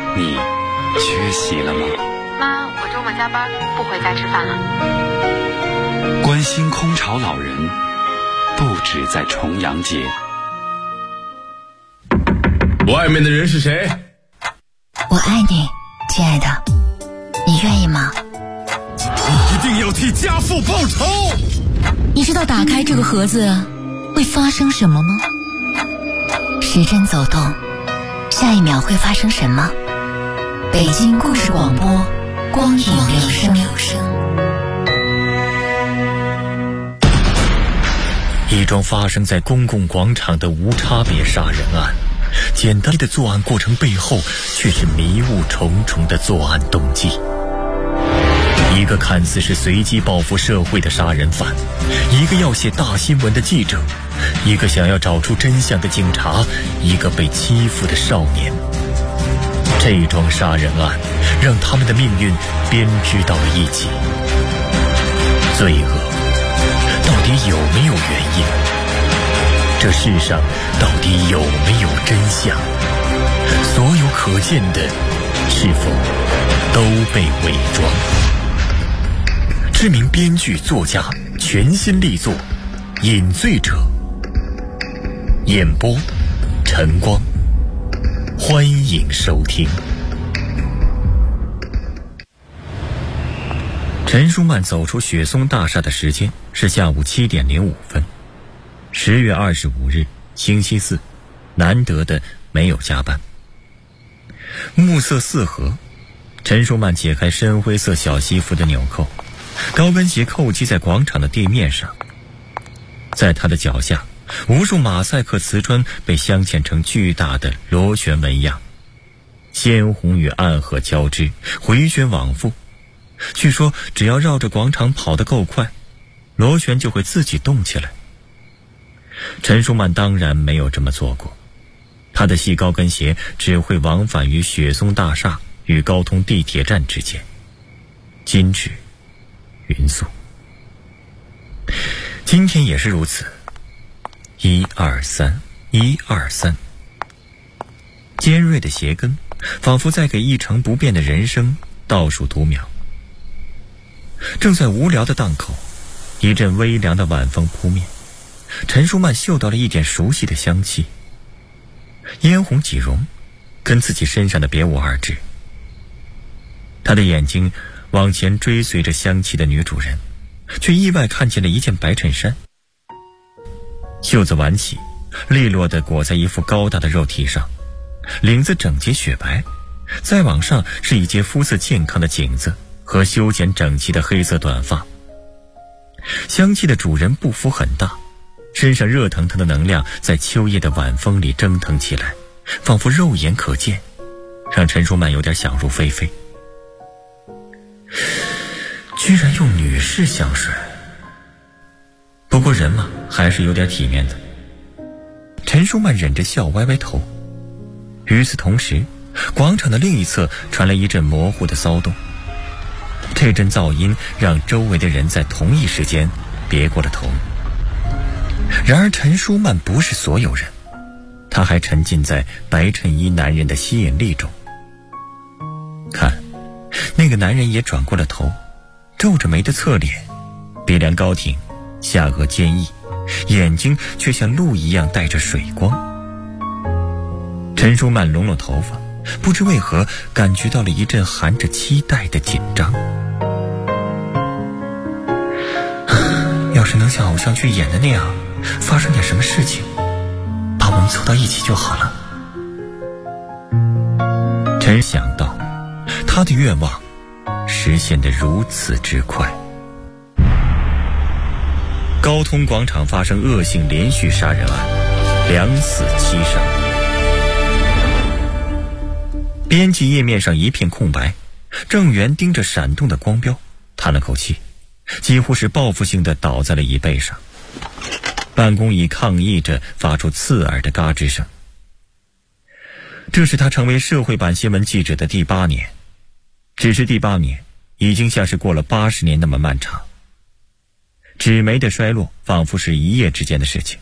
你缺席了吗？ 妈，我周末加班，不回家吃饭了。 关心空巢老人，不止在重阳节。 外面的人是谁？ 我爱你，亲爱的，你愿意吗？ 你一定要替家父报仇！ 你知道打开这个盒子会发生什么吗？时针走动，下一秒会发生什么？北京故事广播，光影留声。 一桩发生在公共广场的无差别杀人案，简单的作案过程背后却是迷雾重重的作案动机。一个看似是随机报复社会的杀人犯，一个要写大新闻的记者，一个想要找出真相的警察，一个被欺负的少年。这桩杀人案让他们的命运编织到了一起。罪恶到底有没有原因？这世上到底有没有真相？所有可见的是否都被伪装？知名编剧作家全新力作《饮醉者》，演播晨光，欢迎收听。陈舒曼走出雪松大厦的时间是下午7点05分。10月25日，星期四，难得的没有加班。暮色四合，陈舒曼解开深灰色小西服的纽扣，高跟鞋扣击在广场的地面上。在他的脚下，无数马赛克瓷砖被镶嵌成巨大的螺旋纹样，鲜红与暗褐交织，回旋往复。据说只要绕着广场跑得够快，螺旋就会自己动起来。陈舒曼当然没有这么做过，他的细高跟鞋只会往返于雪松大厦与高通地铁站之间，精致匀速。今天也是如此，1、2、3，1、2、3。尖锐的鞋跟仿佛在给一成不变的人生倒数读秒。正在无聊的档口，一阵微凉的晚风扑面，陈舒曼嗅到了一点熟悉的香气，嫣红几容，跟自己身上的别无二致。他的眼睛往前追随着香气的女主人，却意外看见了一件白衬衫，袖子挽起，利落地裹在一副高大的肉体上，领子整洁雪白，再往上是一截肤色健康的颈子和修剪整齐的黑色短发。香气的主人步幅很大，身上热腾腾的能量在秋夜的晚风里蒸腾起来，仿佛肉眼可见，让陈舒曼有点想入非非。居然用女士香水，不过人嘛，还是有点体面的。陈舒曼忍着笑歪歪头。与此同时，广场的另一侧传来一阵模糊的骚动，这阵噪音让周围的人在同一时间别过了头。然而陈舒曼不是所有人，他还沉浸在白衬衣男人的吸引力中。看，那个男人也转过了头，皱着眉的侧脸，鼻梁高挺，下颚坚毅，眼睛却像鹿一样带着水光。陈舒曼拢拢头发，不知为何感觉到了一阵含着期待的紧张。要是能像偶像剧演的那样发生点什么事情，把我们凑到一起就好了。陈想到他的愿望实现得如此之快。高通广场发生恶性连续杀人案，2死7伤。编辑页面上一片空白，郑源盯着闪动的光标，叹了口气，几乎是报复性地倒在了椅背上。办公椅抗议着发出刺耳的嘎吱声。这是他成为社会版新闻记者的第8年，只是第8年已经像是过了80年那么漫长。纸媒的衰落仿佛是一夜之间的事情。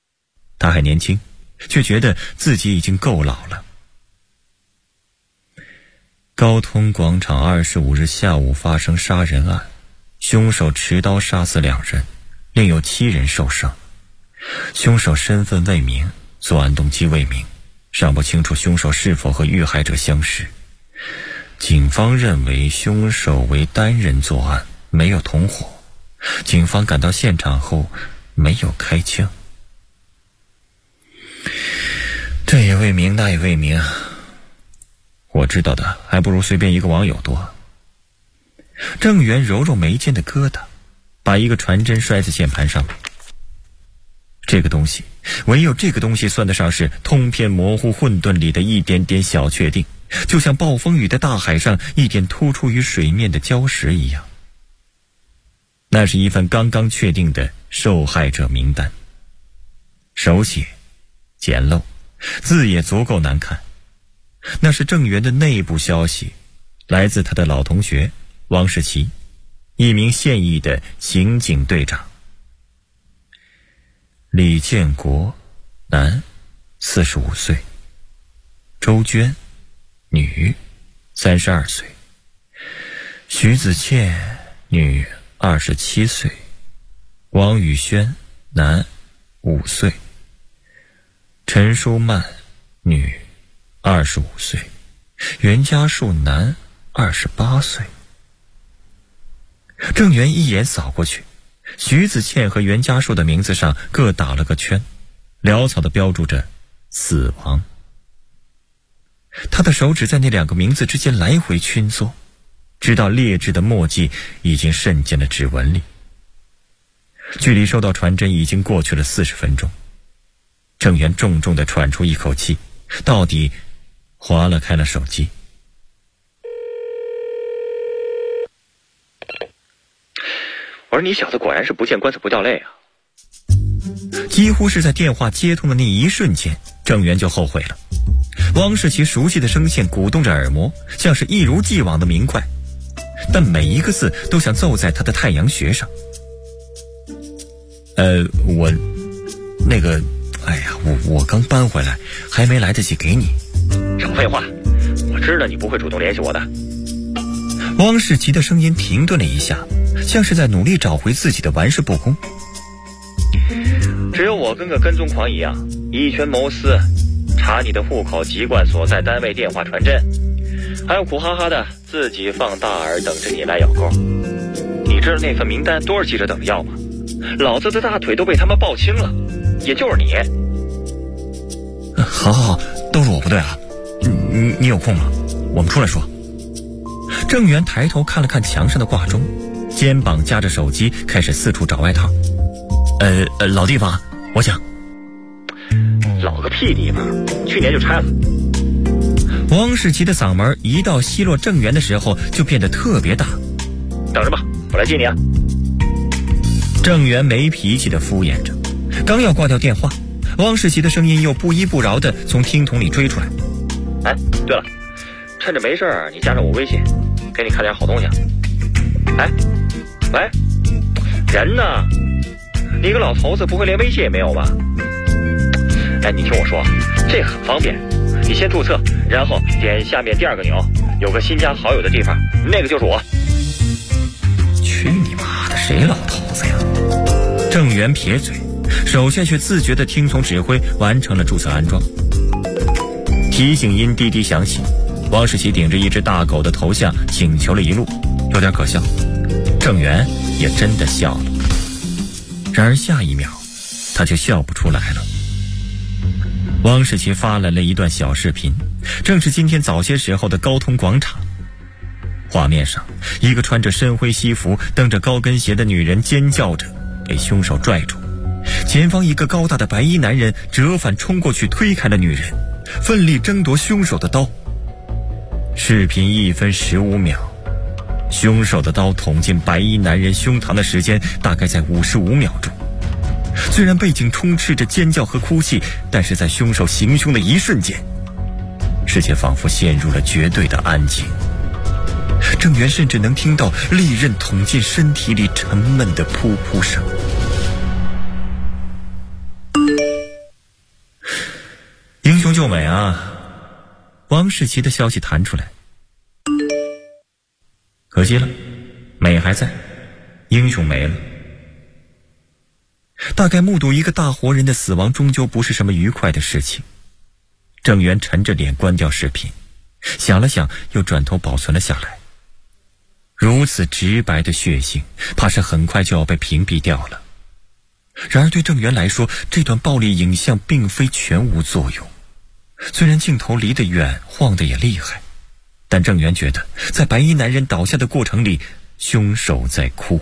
他还年轻，却觉得自己已经够老了。 高通广场25日下午发生杀人案，凶手持刀杀死2人，另有7人受伤。凶手身份未明，作案动机未明，尚不清楚凶手是否和遇害者相识。警方认为凶手为单人作案，没有同伙。警方赶到现场后没有开枪。这也未明那也未明，我知道的还不如随便一个网友多。郑源揉揉眉间的疙瘩，把一个传真摔在键盘上面。这个东西，唯有这个东西算得上是通篇模糊混沌里的一点点小确定，就像暴风雨的大海上一点突出于水面的礁石一样。那是一份刚刚确定的受害者名单，手写简陋，字也足够难看。那是郑源的内部消息，来自他的老同学汪世奇，一名现役的刑警队长。李建国，男，45岁。周娟，女，32岁。徐子倩，女，27岁。王宇轩，男，5岁。陈淑曼，女，25岁。袁家树，男，28岁。郑源一眼扫过去，徐子倩和袁家树的名字上各打了个圈，潦草地标注着死亡。他的手指在那2个名字之间来回圈梭，直到劣质的墨迹已经渗进了指纹里。距离收到传真已经过去了40分钟，郑源重重地喘出一口气，到底划了开了手机。 我说你小子果然是不见棺材不掉泪啊！ 几乎是在电话接通的那一瞬间，郑源就后悔了。汪世奇熟悉的声线鼓动着耳膜，像是一如既往的明快，但每一个字都像奏在他的太阳穴上。我那个，我刚搬回来，还没来得及给你。 少废话，我知道你不会主动联系我的。 汪世奇的声音停顿了一下，像是在努力找回自己的玩世不恭。 只有我跟个跟踪狂一样，以权谋私，查你的户口、籍贯所在单位、电话、传真，还有苦哈哈的自己放大饵等着你来咬钩。你知道那份名单多少记者等着要吗？老子的大腿都被他们抱青了，也就是你。 好，都是我不对啊。你有空吗？我们出来说。郑源抬头看了看墙上的挂钟，肩膀夹着手机，开始四处找外套。老地方，我想。 老个屁地方，去年就拆了。 汪世奇的嗓门一到奚落郑源的时候就变得特别大。 等着吧，我来接你啊。 郑源没脾气地敷衍着，刚要挂掉电话，汪世奇的声音又不依不饶地从听筒里追出来。 对了，趁着没事儿，你加上我微信，给你看点好东西。喂，人呢？你个老头子不会连微信也没有吧？你听我说，这很方便，你先注册，然后点下面第2个钮，有个新加好友的地方，那个就是我。 去你妈的，谁老头子呀？郑源撇嘴，手下却自觉地听从指挥，完成了注册安装。提醒音滴滴响起，汪世奇顶着一只大狗的头像请求了一路，有点可笑。郑源也真的笑了，然而下一秒他就笑不出来了。汪世奇发来了一段小视频，正是今天早些时候的高通广场。画面上，一个穿着深灰西服、蹬着高跟鞋的女人尖叫着被凶手拽住，前方一个高大的白衣男人折返冲过去推开了女人，奋力争夺凶手的刀。视频1分15秒，凶手的刀捅进白衣男人胸膛的时间大概在55秒钟。虽然背景充斥着尖叫和哭泣，但是在凶手行凶的一瞬间，世界仿佛陷入了绝对的安静。郑源甚至能听到利刃捅进身体里沉闷的噗噗声。英雄救美啊！汪世奇的消息弹出来。 可惜了，美还在，英雄没了。大概目睹一个大活人的死亡终究不是什么愉快的事情。郑源沉着脸关掉视频，想了想又转头保存了下来。如此直白的血性，怕是很快就要被屏蔽掉了。然而对郑源来说，这段暴力影像并非全无作用。虽然镜头离得远，晃得也厉害，但郑源觉得在白衣男人倒下的过程里，凶手在哭。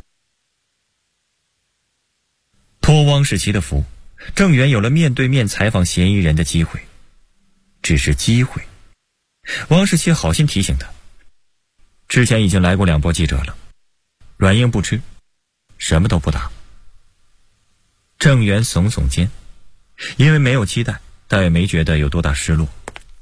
托汪世奇的福，郑源有了面对面采访嫌疑人的机会。只是机会，汪世奇好心提醒他，之前已经来过2波记者了，软硬不吃，什么都不答。郑源耸耸肩，因为没有期待，但也没觉得有多大失落。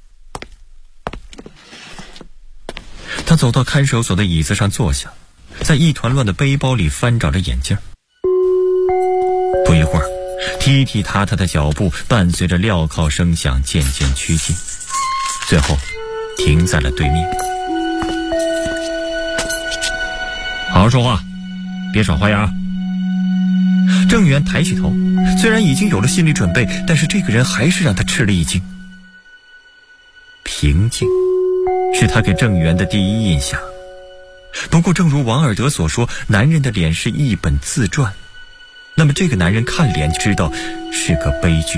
他走到看守所的椅子上坐下，在一团乱的背包里翻找着眼镜。不一会儿，踢踢踏踏的脚步伴随着镣铐声响渐渐趋近，最后停在了对面。好好说话，别耍花样。郑源抬起头，虽然已经有了心理准备，但是这个人还是让他吃了一惊。平静是他给郑源的第一印象。不过正如王尔德所说，男人的脸是一本自传，那么这个男人看脸知道是个悲剧。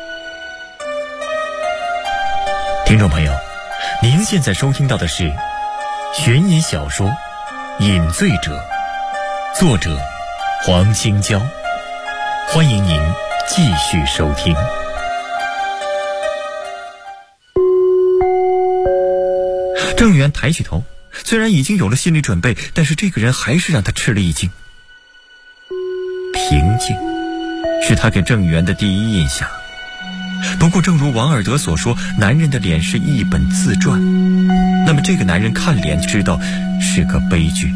听众朋友，您现在收听到的是悬疑小说《饮醉者》，作者黄清娇，欢迎您继续收听。郑源抬起头，虽然已经有了心理准备，但是这个人还是让他吃了一惊。平静是他给郑源的第一印象。不过正如王尔德所说，男人的脸是一本自传，那么这个男人看脸知道是个悲剧。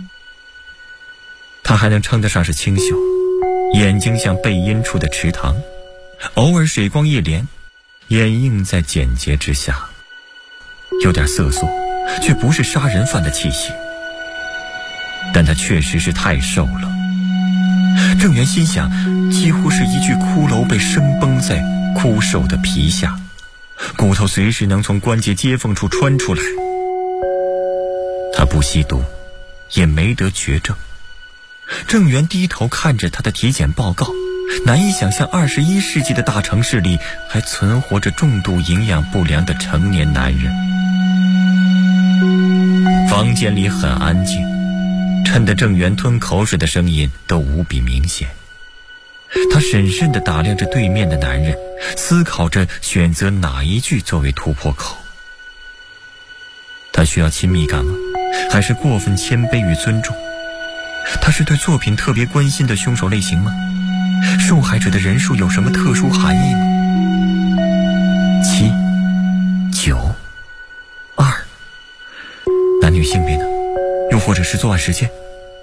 他还能称得上是清秀，眼睛像背阴处的池塘，偶尔水光一帘，掩映在简洁之下，有点色素，却不是杀人犯的气息。但他确实是太瘦了。郑源心想，几乎是一具骷髅被生绷在枯瘦的皮下，骨头随时能从关节接缝处穿出来。他不吸毒，也没得绝症。郑源低头看着他的体检报告，难以想象21世纪的大城市里还存活着重度营养不良的成年男人。房间里很安静，衬得郑源吞口水的声音都无比明显。他审慎地打量着对面的男人，思考着选择哪一句作为突破口。他需要亲密感吗？还是过分谦卑与尊重？他是对作品特别关心的凶手类型吗？受害者的人数有什么特殊含义吗？7、9、2，男女性别呢？又或者是作案时间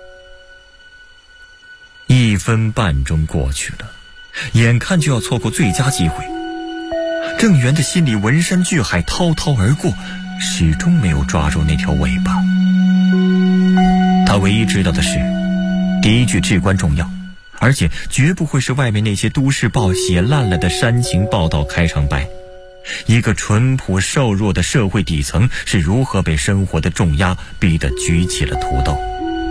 ？1分半钟过去了，眼看就要错过最佳机会。郑源的心里文山巨海滔滔而过，始终没有抓住那条尾巴。他唯一知道的是，第一句至关重要，而且绝不会是外面那些都市报写烂了的煽情报道开场白。一个淳朴瘦弱的社会底层是如何被生活的重压逼得举起了土豆。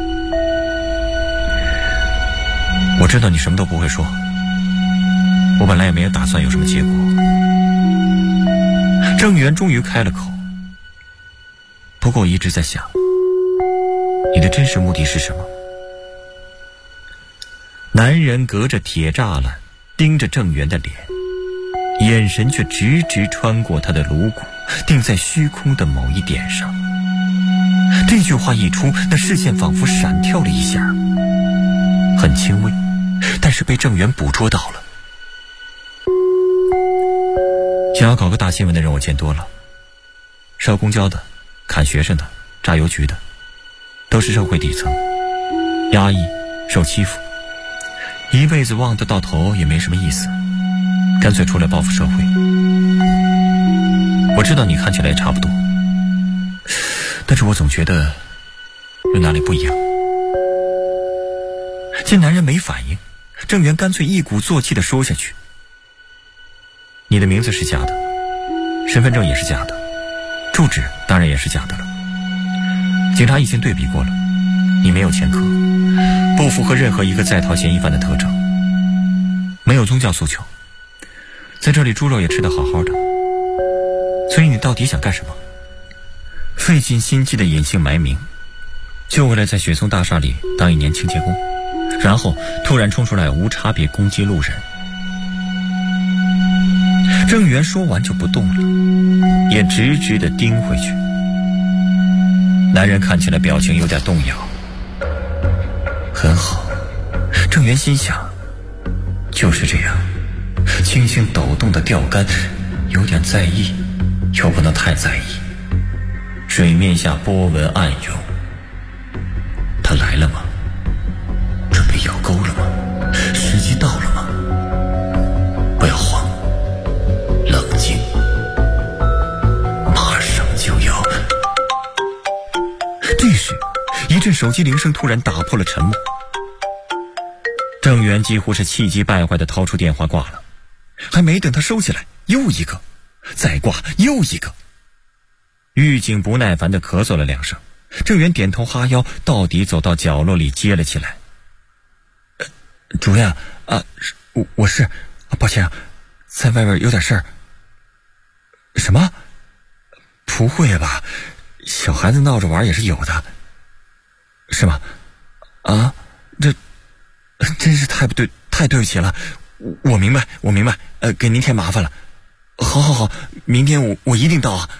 我知道你什么都不会说，我本来也没有打算有什么结果。郑源终于开了口，不过我一直在想，你的真实目的是什么？男人隔着铁栅栏盯着郑源的脸，眼神却直直穿过他的颅骨，定在虚空的某一点上。这句话一出，那视线仿佛闪跳了一下，很轻微，但是被郑源捕捉到了。想要搞个大新闻的人我见多了，烧公交的，砍学生的，榨邮局的，都是社会底层，压抑，受欺负，一辈子望得到头也没什么意思，干脆出来报复社会。我知道你看起来也差不多，但是我总觉得有哪里不一样？见男人没反应，郑源干脆一鼓作气地说下去：你的名字是假的，身份证也是假的，住址当然也是假的了。警察已经对比过了，你没有前科，不符合任何一个在逃嫌疑犯的特征，没有宗教诉求，在这里猪肉也吃得好好的。所以你到底想干什么？费尽心机的隐姓埋名，就为了在雪松大厦里当一年清洁工，然后突然冲出来无差别攻击路人。郑源说完就不动了，也直直地盯回去。男人看起来表情有点动摇。很好，郑源心想，就是这样，轻轻抖动的钓竿，有点在意，又不能太在意。水面下波纹暗涌，他来了吗？准备咬钩了吗？时机到了吗？不要慌，冷静，马上就要。这时一阵手机铃声突然打破了沉默。郑源几乎是气急败坏地掏出电话挂了，还没等他收起来，又一个，再挂又一个。狱警不耐烦地咳嗽了2声，郑源点头哈腰，到底走到角落里接了起来。主任我是抱歉啊，在外边有点事儿。什么？不会吧？小孩子闹着玩也是有的，是吗？这真是太对不起了，我明白，给您添麻烦了。好，明天我一定到啊。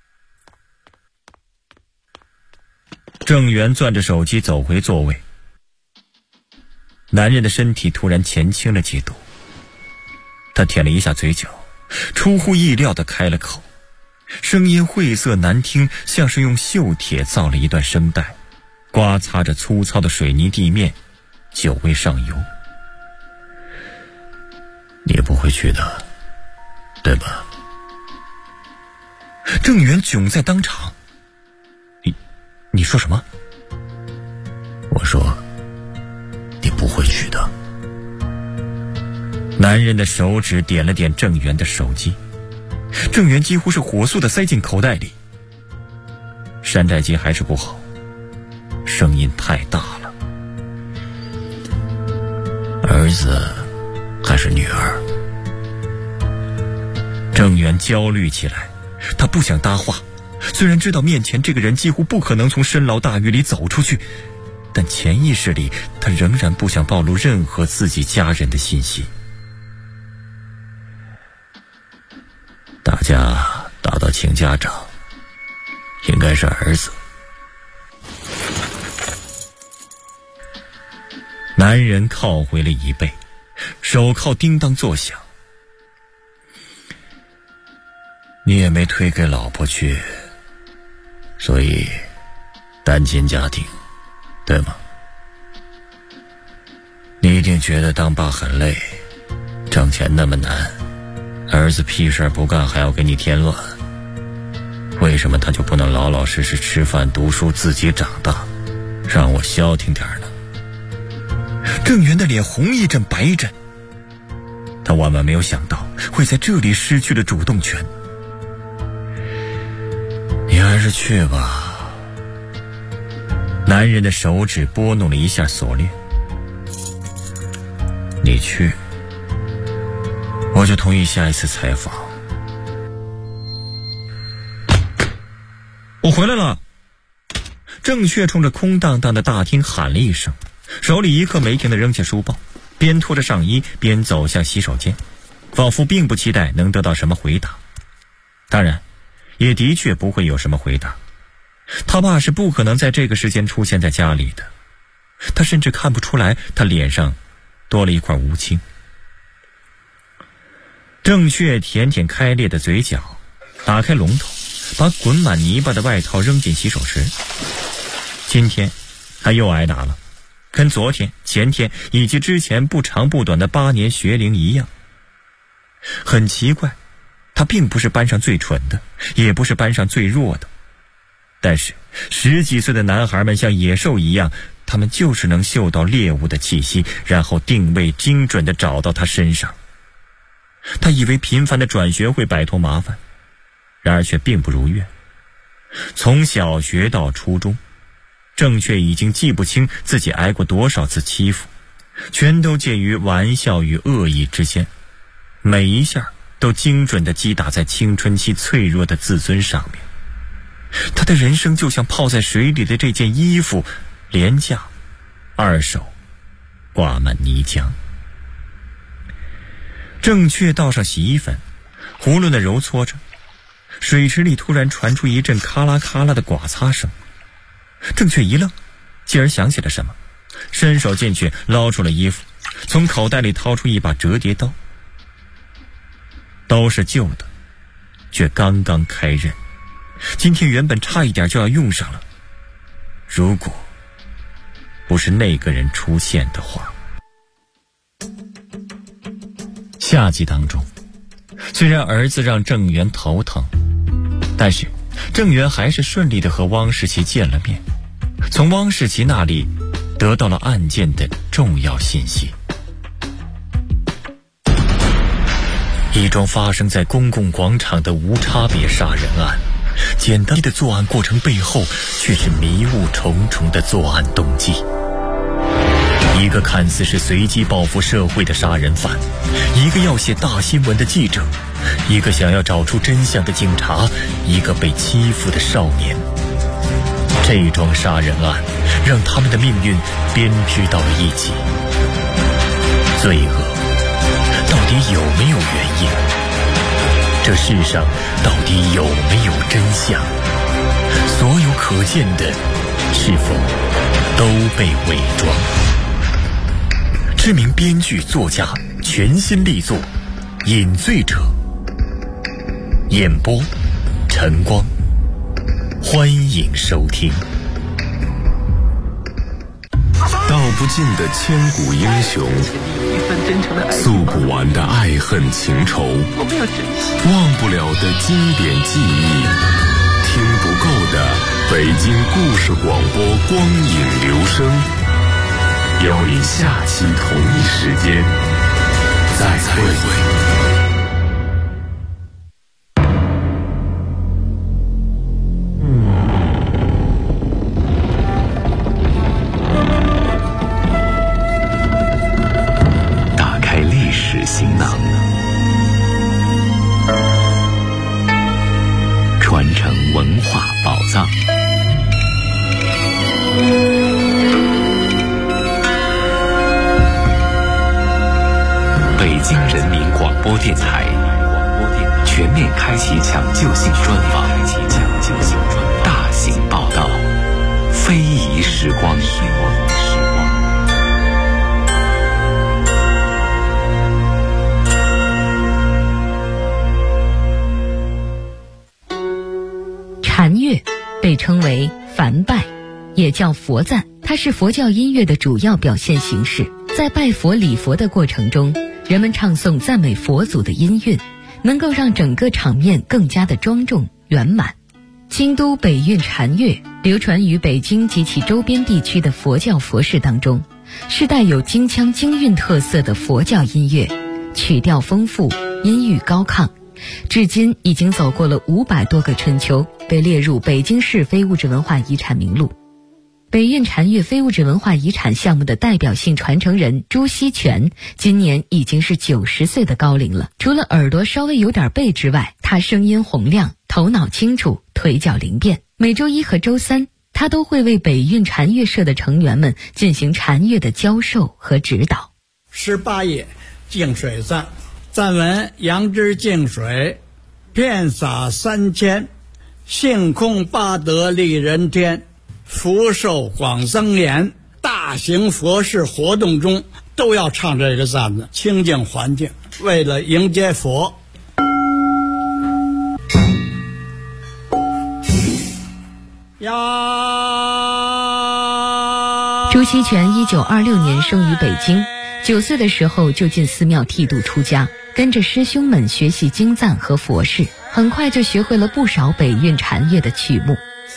郑源攥着手机走回座位，男人的身体突然前倾了几度，他舔了一下嘴角，出乎意料地开了口，声音晦涩难听，像是用锈铁造了一段声带，刮擦着粗糙的水泥地面，久未上油。你不会去的，对吧？郑源窘在当场。你说什么？我说你不会去的。男人的手指点了点郑源的手机，郑源几乎是火速地塞进口袋里。山寨机还是不好，声音太大了。儿子还是女儿？郑源焦虑起来，他不想搭话，虽然知道面前这个人几乎不可能从深牢大狱里走出去，但潜意识里他仍然不想暴露任何自己家人的信息。大家打到请家长，应该是儿子。男人靠回了椅背，手铐叮当作响。你也没推给老婆去，所以单亲家庭，对吗？你一定觉得当爸很累，挣钱那么难，儿子屁事不干还要给你添乱，为什么他就不能老老实实吃饭读书，自己长大，让我消停点呢？郑源的脸红一阵白一阵，他万万没有想到会在这里失去了主动权。你还是去吧。男人的手指拨弄了一下锁链。你去，我就同意下一次采访。我回来了。郑确冲着空荡荡的大厅喊了一声，手里一刻没停地扔下书包，边拖着上衣边走向洗手间，仿佛并不期待能得到什么回答。当然也的确不会有什么回答，他爸是不可能在这个时间出现在家里的，他甚至看不出来他脸上多了一块乌青。郑确舔舔开裂的嘴角，打开龙头，把滚满泥巴的外套扔进洗手池。今天他又挨打了，跟昨天、前天以及之前不长不短的8年学龄一样。很奇怪，他并不是班上最蠢的，也不是班上最弱的， 但是10几岁的男孩们像野兽一样，他们就是能嗅到猎物的气息，然后定位精准地找到他身上。他以为频繁的转学会摆脱麻烦，然而却并不如愿。从小学到初中，郑却已经记不清自己挨过多少次欺负，全都介于玩笑与恶意之间，每一下都精准地击打在青春期脆弱的自尊上面。他的人生就像泡在水里的这件衣服，廉价、二手，挂满泥浆。郑却倒上洗衣粉，囫囵地揉搓着，水池里突然传出一阵咔啦咔啦的刮擦声。郑却一愣，继而想起了什么，伸手进去捞出了衣服，从口袋里掏出一把折叠刀。刀是旧的，却刚刚开刃，今天原本差一点就要用上了，如果不是那个人出现的话。夏季当中，虽然儿子让郑源头疼，但是郑源还是顺利地和汪世奇见了面，从汪世奇那里得到了案件的重要信息。一桩发生在公共广场的无差别杀人案，简单的作案过程背后却是迷雾重重的作案动机。一个看似是随机报复社会的杀人犯，一个要写大新闻的记者，一个想要找出真相的警察，一个被欺负的少年。这桩杀人案让他们的命运编织到了一起。罪恶到底有没有原因？这世上到底有没有真相？所有可见的是否都被伪装？知名编剧作家全新力作《饮醉者》，演播晨光，欢迎收听。 道不尽的千古英雄，诉不完的爱恨情仇，忘不了的经典记忆，听不够的北京故事广播光影留声。邀你下期同一时间再会。 打开历史行囊，传承文化宝藏。北京人民广播电台全面开启抢救性专访，大型报道，非遗时光。 禅乐被称为梵拜，也叫佛赞，它是佛教音乐的主要表现形式。在拜佛礼佛的过程中，人们唱诵赞美佛祖的音韵，能够让整个场面更加的庄重圆满。京都北韵禅乐流传于北京及其周边地区的佛教佛事当中，是带有京腔京韵特色的佛教音乐，曲调丰富，音域高亢，至今已经走过了500多个春秋，被列入北京市非物质文化遗产名录。北韵禅乐非物质文化遗产项目的代表性传承人朱锡全今年已经是90岁的高龄了。除了耳朵稍微有点背之外，他声音洪亮，头脑清楚，腿脚灵便。每周一和周三，他都会为北韵禅乐社的成员们进行禅乐的教授和指导。 18页净水赞，赞文：杨枝净水，遍洒3000，性空八德利人天，福寿广增延。大型佛事活动中都要唱这个赞子，清净环境，为了迎接佛。呀！ 朱锡全1926年生于北京，9岁的时候就进寺庙剃度出家，跟着师兄们学习经赞和佛事，很快就学会了不少北韵禅乐的曲目。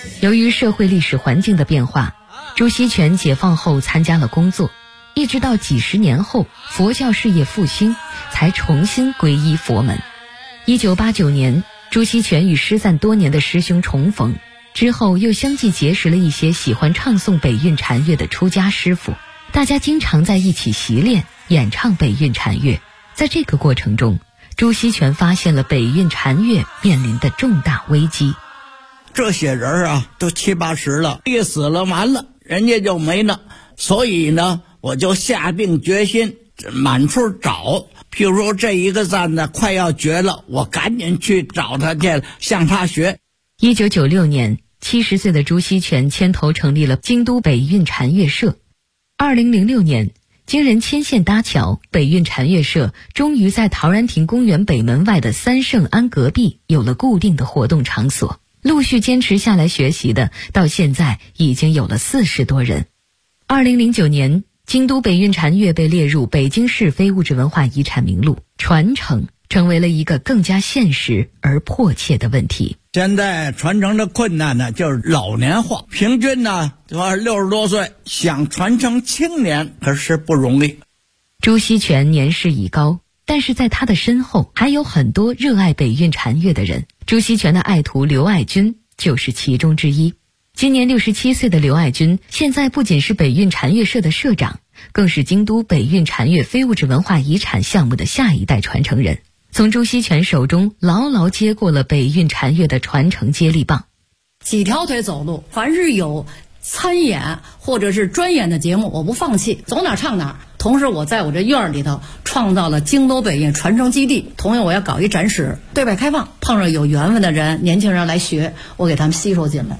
由于社会历史环境的变化，朱锡全解放后参加了工作，一直到几十年后佛教事业复兴，才重新皈依佛门。1989年，朱锡全与失散多年的师兄重逢，之后又相继结识了一些喜欢唱诵北韵禅乐的出家师傅，大家经常在一起习练演唱北韵禅乐。在这个过程中，朱锡全发现了北韵禅乐面临的重大危机。 这些人啊，都70、80了，一死了完了，人家就没了。所以呢，我就下定决心满处找。譬如说这一个赞呢快要绝了，我赶紧去找他去，向他学。 1996年，70岁的朱锡全牵头成立了京都北韵禅乐社。2006年，经人牵线搭桥，北韵禅乐社终于在陶然亭公园北门外的三圣庵隔壁有了固定的活动场所。陆续坚持下来学习的，到现在已经有了40多人。2009年，京都北韵禅乐被列入北京市非物质文化遗产名录，传承成为了一个更加现实而迫切的问题。 现在传承的困难呢，就是老年化，平均呢就60多岁，想传承青年可是不容易。 朱锡全年事已高，但是在他的身后还有很多热爱北韵禅乐的人。朱锡全的爱徒刘爱军就是其中之一。今年67岁的刘爱军，现在不仅是北韵禅乐社的社长，更是京都北韵禅乐非物质文化遗产项目的下一代传承人，从朱锡全手中牢牢接过了北韵禅乐的传承接力棒。 几条腿走路，凡是有参演或者是专演的节目，我不放弃，走哪唱哪。同时我在我这院里头创造了京都北韵传承基地，同样我要搞一展示，对外开放，碰上有缘分的人，年轻人来学，我给他们吸收进来。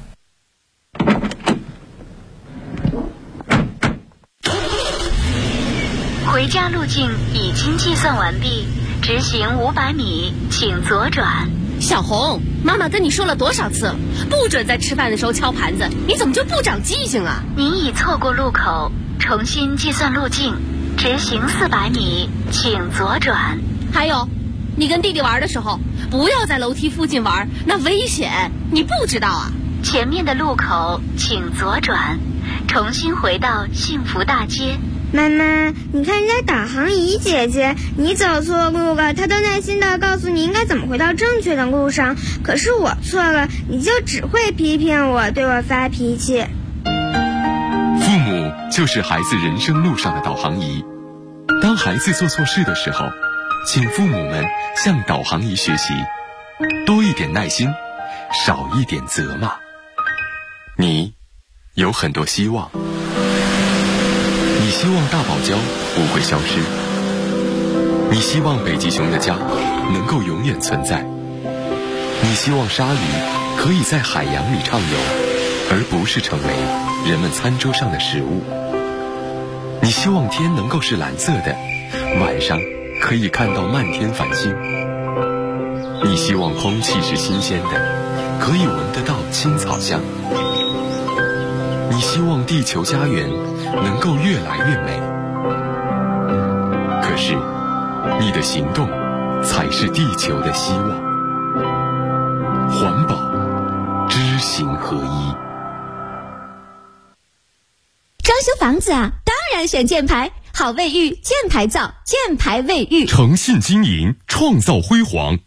回家路径已经计算完毕，直行500米，请左转。 小红，妈妈跟你说了多少次，不准在吃饭的时候敲盘子，你怎么就不长记性啊？ 您已错过路口，重新计算路径，直行400米，请左转。 还有，你跟弟弟玩的时候，不要在楼梯附近玩，那危险，你不知道啊？ 前面的路口请左转，重新回到幸福大街。 妈妈，你看人家导航仪姐姐，你走错路了，她都耐心地告诉你应该怎么回到正确的路上。可是我错了，你就只会批评我，对我发脾气。 父母就是孩子人生路上的导航仪。当孩子做错事的时候，请父母们向导航仪学习，多一点耐心，少一点责骂。你有很多希望。你希望大堡礁不会消失，你希望北极熊的家能够永远存在，你希望鲨鱼可以在海洋里畅游，而不是成为人们餐桌上的食物。你希望天能够是蓝色的，晚上可以看到漫天繁星。你希望空气是新鲜的，可以闻得到青草香。你希望地球家园能够越来越美，可是你的行动才是地球的希望。环保，知行合一。 装修房子啊，当然选箭牌，好卫浴，箭牌造，箭牌卫浴， 诚信经营，创造辉煌。